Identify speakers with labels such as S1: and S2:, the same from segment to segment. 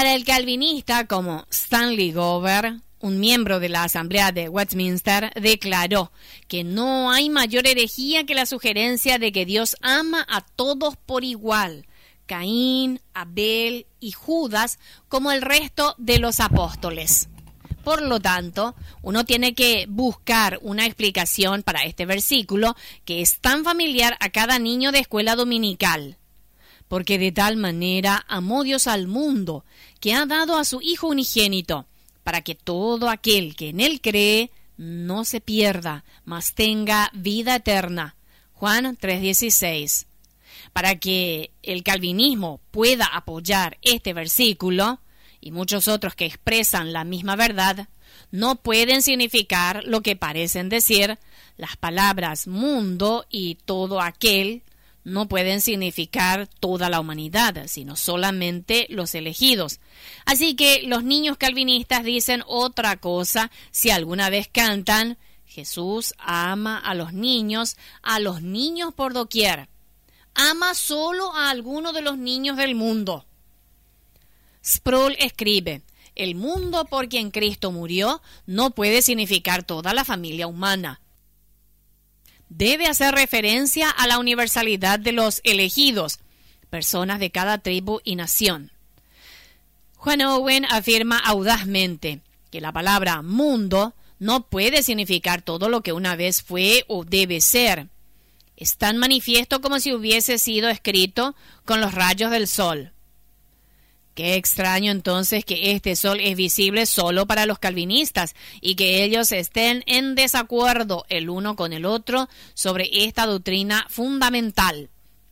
S1: Para el calvinista como Stanley Gover, un miembro de la Asamblea de Westminster, declaró que no hay mayor herejía que la sugerencia de que Dios ama a todos por igual, Caín, Abel y Judas, como el resto de los apóstoles. Por lo tanto, uno tiene que buscar una explicación para este versículo que es tan familiar a cada niño de escuela dominical. Porque de tal manera amó Dios al mundo, que ha dado a su Hijo unigénito, para que todo aquel que en él cree no se pierda, mas tenga vida eterna. Juan 3:16. Para que el calvinismo pueda apoyar este versículo, y muchos otros que expresan la misma verdad, no pueden significar lo que parecen decir. Las palabras mundo y todo aquel no pueden significar toda la humanidad, sino solamente los elegidos. Así que los niños calvinistas dicen otra cosa si alguna vez cantan: Jesús ama a los niños por doquier. Ama solo a alguno de los niños del mundo. Sproul escribe: el mundo por quien Cristo murió no puede significar toda la familia humana. Debe hacer referencia a la universalidad de los elegidos, personas de cada tribu y nación. Juan Owen afirma audazmente que la palabra mundo no puede significar todo lo que una vez fue o debe ser. Es tan manifiesto como si hubiese sido escrito con los rayos del sol. Qué extraño entonces que este sol es visible solo para los calvinistas y que ellos estén en desacuerdo el uno con el otro sobre esta doctrina fundamental.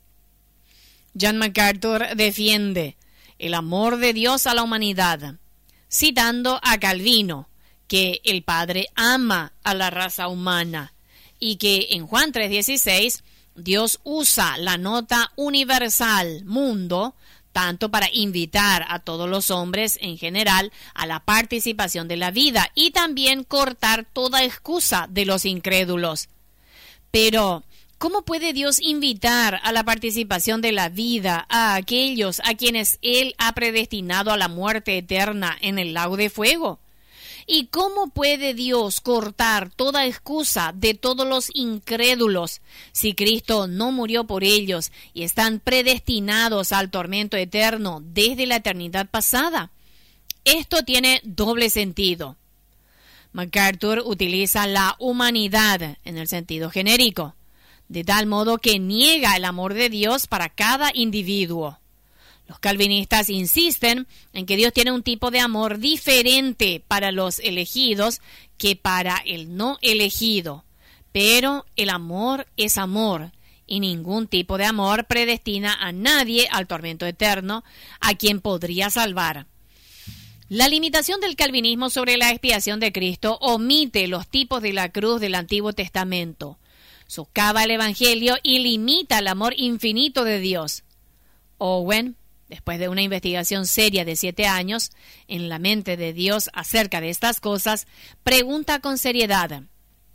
S1: John MacArthur defiende el amor de Dios a la humanidad, citando a Calvino, que el Padre ama a la raza humana y que en Juan 3:16 Dios usa la nota universal, mundo, tanto para invitar a todos los hombres en general a la participación de la vida y también cortar toda excusa de los incrédulos. Pero, ¿cómo puede Dios invitar a la participación de la vida a aquellos a quienes Él ha predestinado a la muerte eterna en el lago de fuego? ¿Y cómo puede Dios cortar toda excusa de todos los incrédulos si Cristo no murió por ellos y están predestinados al tormento eterno desde la eternidad pasada? Esto tiene doble sentido. MacArthur utiliza la humanidad en el sentido genérico, de tal modo que niega el amor de Dios para cada individuo. Los calvinistas insisten en que Dios tiene un tipo de amor diferente para los elegidos que para el no elegido. Pero el amor es amor, y ningún tipo de amor predestina a nadie al tormento eterno, a quien podría salvar. La limitación del calvinismo sobre la expiación de Cristo omite los tipos de la cruz del Antiguo Testamento, socava el Evangelio y limita el amor infinito de Dios. Owen, después de una investigación seria de 7 años en la mente de Dios acerca de estas cosas, pregunta con seriedad: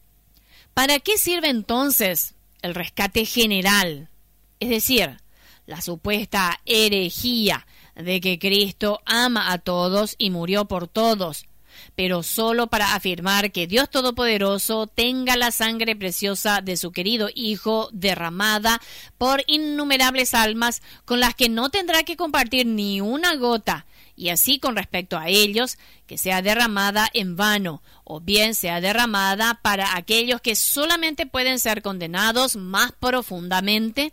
S1: ¿para qué sirve entonces el rescate general? Es decir, la supuesta herejía de que Cristo ama a todos y murió por todos, pero solo para afirmar que Dios Todopoderoso tenga la sangre preciosa de su querido Hijo derramada por innumerables almas con las que no tendrá que compartir ni una gota, y así con respecto a ellos, que sea derramada en vano, o bien sea derramada para aquellos que solamente pueden ser condenados más profundamente.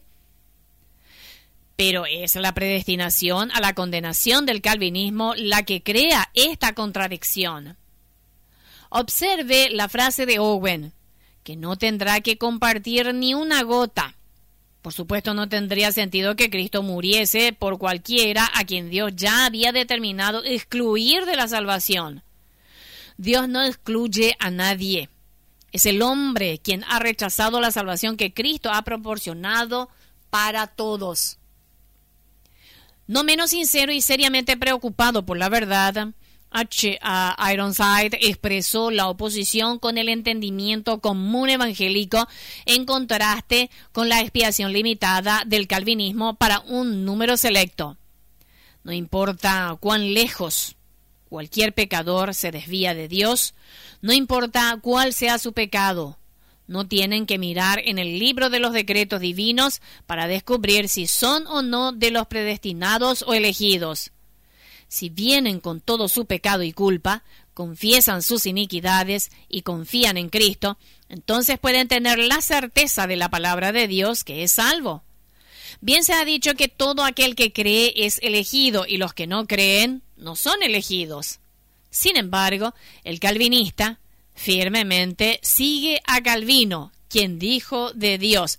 S1: Pero es la predestinación a la condenación del calvinismo la que crea esta contradicción. Observe la frase de Owen, que no tendrá que compartir ni una gota. Por supuesto, no tendría sentido que Cristo muriese por cualquiera a quien Dios ya había determinado excluir de la salvación. Dios no excluye a nadie. Es el hombre quien ha rechazado la salvación que Cristo ha proporcionado para todos. No menos sincero y seriamente preocupado por la verdad, Ironside expresó la oposición con el entendimiento común evangélico en contraste con la expiación limitada del calvinismo para un número selecto. No importa cuán lejos cualquier pecador se desvía de Dios, no importa cuál sea su pecado, no tienen que mirar en el libro de los decretos divinos para descubrir si son o no de los predestinados o elegidos. Si vienen con todo su pecado y culpa, confiesan sus iniquidades y confían en Cristo, entonces pueden tener la certeza de la palabra de Dios que es salvo. Bien se ha dicho que todo aquel que cree es elegido y los que no creen no son elegidos. Sin embargo, el calvinista firmemente sigue a Calvino, quien dijo de Dios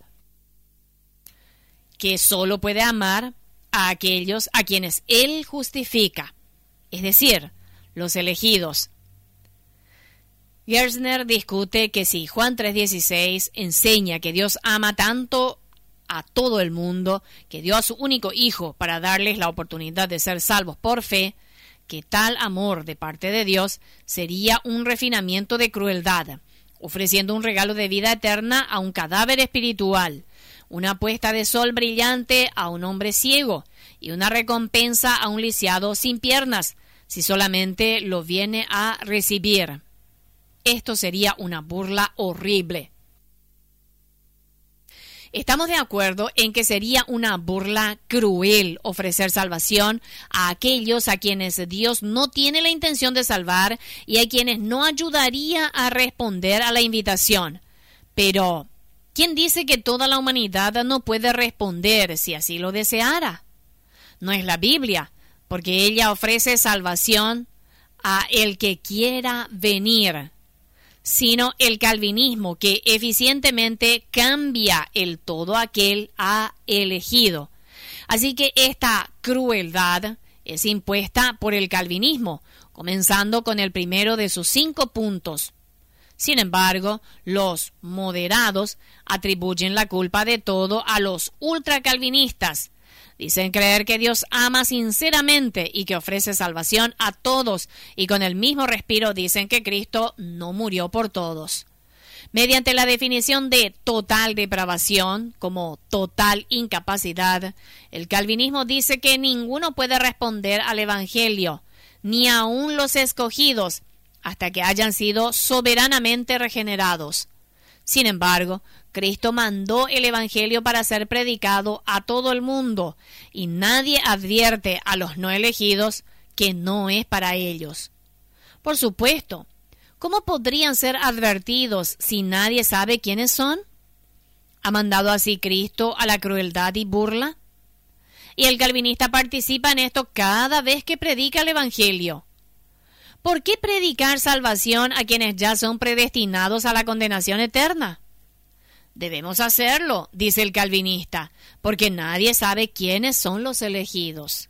S1: que solo puede amar a aquellos a quienes él justifica, es decir, los elegidos. Gerstner discute que si Juan 3:16 enseña que Dios ama tanto a todo el mundo, que dio a su único hijo para darles la oportunidad de ser salvos por fe, que tal amor de parte de Dios sería un refinamiento de crueldad, ofreciendo un regalo de vida eterna a un cadáver espiritual, una puesta de sol brillante a un hombre ciego y una recompensa a un lisiado sin piernas, si solamente lo viene a recibir. Esto sería una burla horrible. Estamos de acuerdo en que sería una burla cruel ofrecer salvación a aquellos a quienes Dios no tiene la intención de salvar y a quienes no ayudaría a responder a la invitación. Pero, ¿quién dice que toda la humanidad no puede responder si así lo deseara? No es la Biblia, porque ella ofrece salvación a el que quiera venir, sino el calvinismo que eficientemente cambia el todo aquel ha elegido. Así que esta crueldad es impuesta por el calvinismo, comenzando con el primero de sus 5 puntos. Sin embargo, los moderados atribuyen la culpa de todo a los ultracalvinistas. Dicen creer que Dios ama sinceramente y que ofrece salvación a todos, y con el mismo respiro dicen que Cristo no murió por todos. Mediante la definición de total depravación como total incapacidad, el calvinismo dice que ninguno puede responder al Evangelio, ni aun los escogidos, hasta que hayan sido soberanamente regenerados. Sin embargo, Cristo mandó el Evangelio para ser predicado a todo el mundo, y nadie advierte a los no elegidos que no es para ellos. Por supuesto, ¿cómo podrían ser advertidos si nadie sabe quiénes son? ¿Ha mandado así Cristo a la crueldad y burla? Y el calvinista participa en esto cada vez que predica el Evangelio. ¿Por qué predicar salvación a quienes ya son predestinados a la condenación eterna? Debemos hacerlo, dice el calvinista, porque nadie sabe quiénes son los elegidos.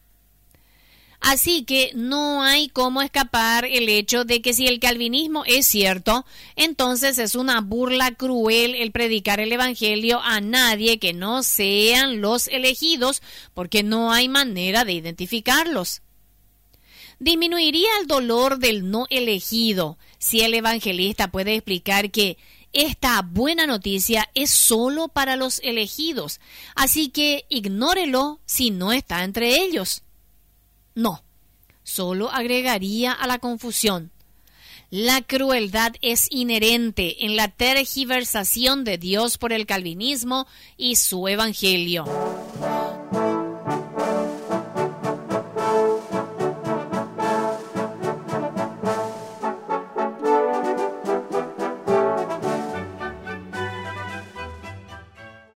S1: Así que no hay cómo escapar el hecho de que si el calvinismo es cierto, entonces es una burla cruel el predicar el Evangelio a nadie que no sean los elegidos, porque no hay manera de identificarlos. Disminuiría el dolor del no elegido si el evangelista puede explicar que esta buena noticia es solo para los elegidos, así que ignórelo si no está entre ellos. No, solo agregaría a la confusión. La crueldad es inherente en la tergiversación de Dios por el calvinismo y su evangelio.